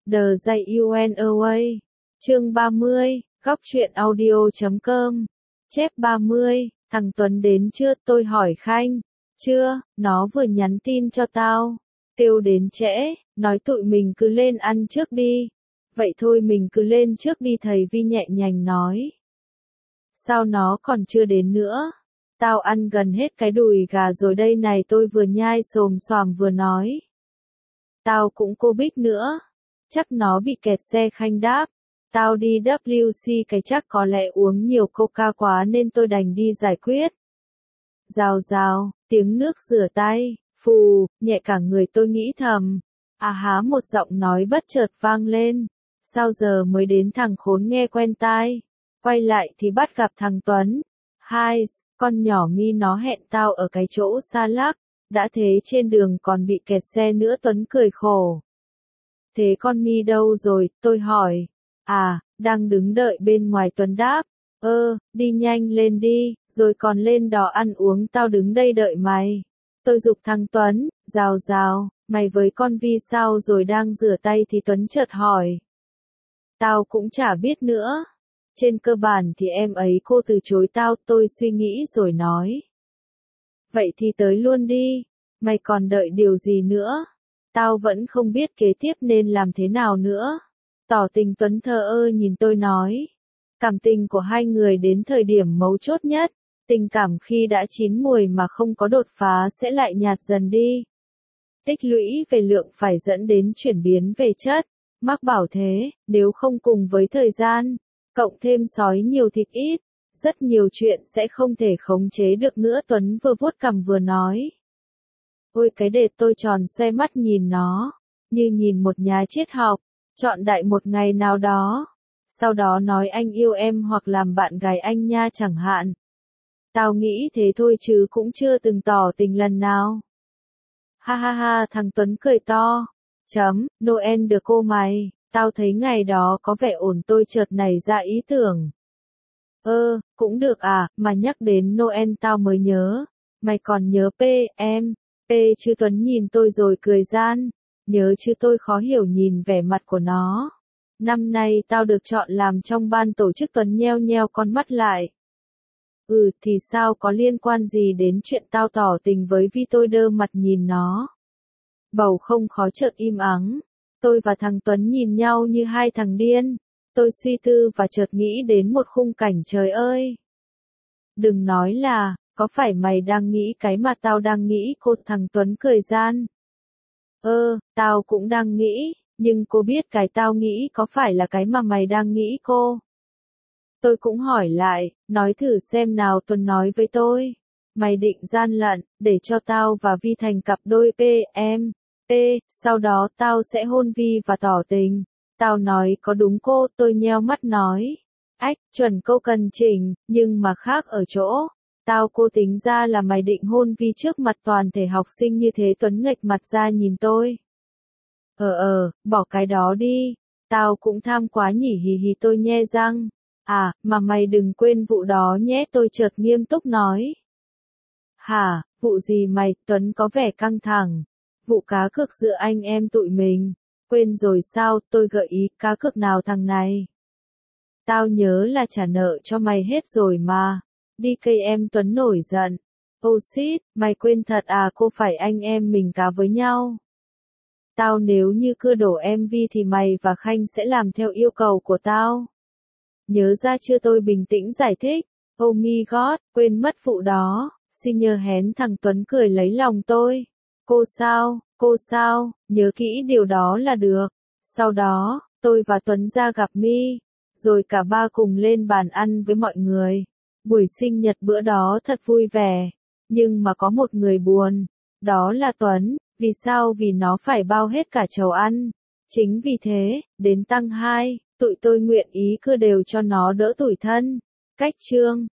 The Away. Chương 30, góc truyện audio.com. Chép 30, thằng Tuấn đến chưa? Tôi hỏi Khanh. Chưa, nó vừa nhắn tin cho tao. Kêu đến trễ, nói tụi mình cứ lên ăn trước đi. Vậy thôi mình cứ lên trước đi, thầy Vi nhẹ nhàng nói. Sao nó còn chưa đến nữa? Tao ăn gần hết cái đùi gà rồi đây này, tôi vừa nhai xồm xoàm vừa nói. Tao cũng cô Bích nữa. Chắc nó bị kẹt xe. Khanh đáp. Tao đi WC cái chắc có lẽ uống nhiều coca quá nên tôi đành đi giải quyết. Rào rào, tiếng nước rửa tay, phù, nhẹ cả người tôi nghĩ thầm. À há, một giọng nói bất chợt vang lên. Sao giờ mới đến? Thằng khốn nghe quen tai. Quay lại thì bắt gặp thằng Tuấn. Hai, con nhỏ Mi nó hẹn tao ở cái chỗ xa lắc. Đã thế trên đường còn bị kẹt xe nữa. Tuấn cười khổ. Thế con Mi đâu rồi? Tôi hỏi. À, đang đứng đợi bên ngoài. Tuấn đáp. Đi nhanh lên đi, rồi còn lên đó ăn uống, tao đứng đây đợi mày. Tôi giục thằng Tuấn, rào rào, mày với con Vi sao rồi? Đang rửa tay thì Tuấn chợt hỏi. Tao cũng chả biết nữa. Trên cơ bản thì em ấy cô từ chối tao. Tôi suy nghĩ rồi nói. Vậy thì tới luôn đi, mày còn đợi điều gì nữa? Tao vẫn không biết kế tiếp nên làm thế nào nữa. Tỏ tình. Tuấn thờ ơ nhìn tôi nói. Cảm tình của hai người đến thời điểm mấu chốt nhất, tình cảm khi đã chín mùi mà không có đột phá sẽ lại nhạt dần đi. Tích lũy về lượng phải dẫn đến chuyển biến về chất. Mác bảo thế, nếu không cùng với thời gian, cộng thêm sói nhiều thịt ít, rất nhiều chuyện sẽ không thể khống chế được nữa. Tuấn vừa vuốt cằm vừa nói. Ôi cái đệt, tôi tròn xoe mắt nhìn nó, như nhìn một nhà triết học, chọn đại một ngày nào đó. Sau đó nói anh yêu em hoặc làm bạn gái anh nha chẳng hạn. Tao nghĩ thế thôi chứ cũng chưa từng tỏ tình lần nào. Ha ha ha, thằng Tuấn cười to. Noel được cô mày, tao thấy ngày đó có vẻ ổn. Tôi chợt nảy ra ý tưởng. Cũng được à, mà nhắc đến Noel tao mới nhớ. Mày còn nhớ em, chứ? Tuấn nhìn tôi rồi cười gian. Nhớ chứ? Tôi khó hiểu nhìn vẻ mặt của nó. Năm nay tao được chọn làm trong ban tổ chức. Tuấn nheo nheo con mắt lại. Thì sao, có liên quan gì đến chuyện tao tỏ tình với Vi? Tôi đơ mặt nhìn nó. Bầu không khó chợt im ắng. Tôi và thằng Tuấn nhìn nhau như hai thằng điên. Tôi suy tư và chợt nghĩ đến một khung cảnh. Trời ơi! Đừng nói là, có phải mày đang nghĩ cái mà tao đang nghĩ? Thằng Tuấn cười gian. Tao cũng đang nghĩ. Nhưng cô biết cái tao nghĩ có phải là cái mà mày đang nghĩ cô? Tôi cũng hỏi lại, nói thử xem nào. Tuấn nói với tôi. Mày định gian lận, để cho tao và Vi thành cặp đôi em. Sau đó tao sẽ hôn Vi và tỏ tình. Tao nói có đúng cô? Tôi nheo mắt nói. Chuẩn câu cần chỉnh, nhưng mà khác ở chỗ. Cô tính ra là mày định hôn Vi trước mặt toàn thể học sinh như thế. Tuấn nghệch mặt ra nhìn tôi. Bỏ cái đó đi. Tao cũng tham quá nhỉ, hì hì. Tôi nhe răng. À, mà mày đừng quên vụ đó nhé. Tôi chợt nghiêm túc nói. Hả, vụ gì mày? Tuấn có vẻ căng thẳng. Vụ cá cược giữa anh em tụi mình. Quên rồi sao? Tôi gợi ý. Cá cược nào thằng này? Tao nhớ là trả nợ cho mày hết rồi mà. Đi cây em. Tuấn nổi giận. Shit, mày quên thật à? Cô phải anh em mình cá với nhau. Tao nếu như cưa đổ em Vi thì mày và Khanh sẽ làm theo yêu cầu của tao. Nhớ ra chưa? Tôi bình tĩnh giải thích. Oh my god, quên mất vụ đó. Xin nhờ hén. Thằng Tuấn cười lấy lòng tôi. Cô sao, nhớ kỹ điều đó là được. Sau đó, tôi và Tuấn ra gặp Mi. Rồi cả ba cùng lên bàn ăn với mọi người. Buổi sinh nhật bữa đó thật vui vẻ. Nhưng mà có một người buồn. Đó là Tuấn. Vì sao? Vì nó phải bao hết cả chầu ăn. Chính vì thế, đến tăng 2, tụi tôi nguyện ý cưa đều cho nó đỡ tủi thân. Cách chương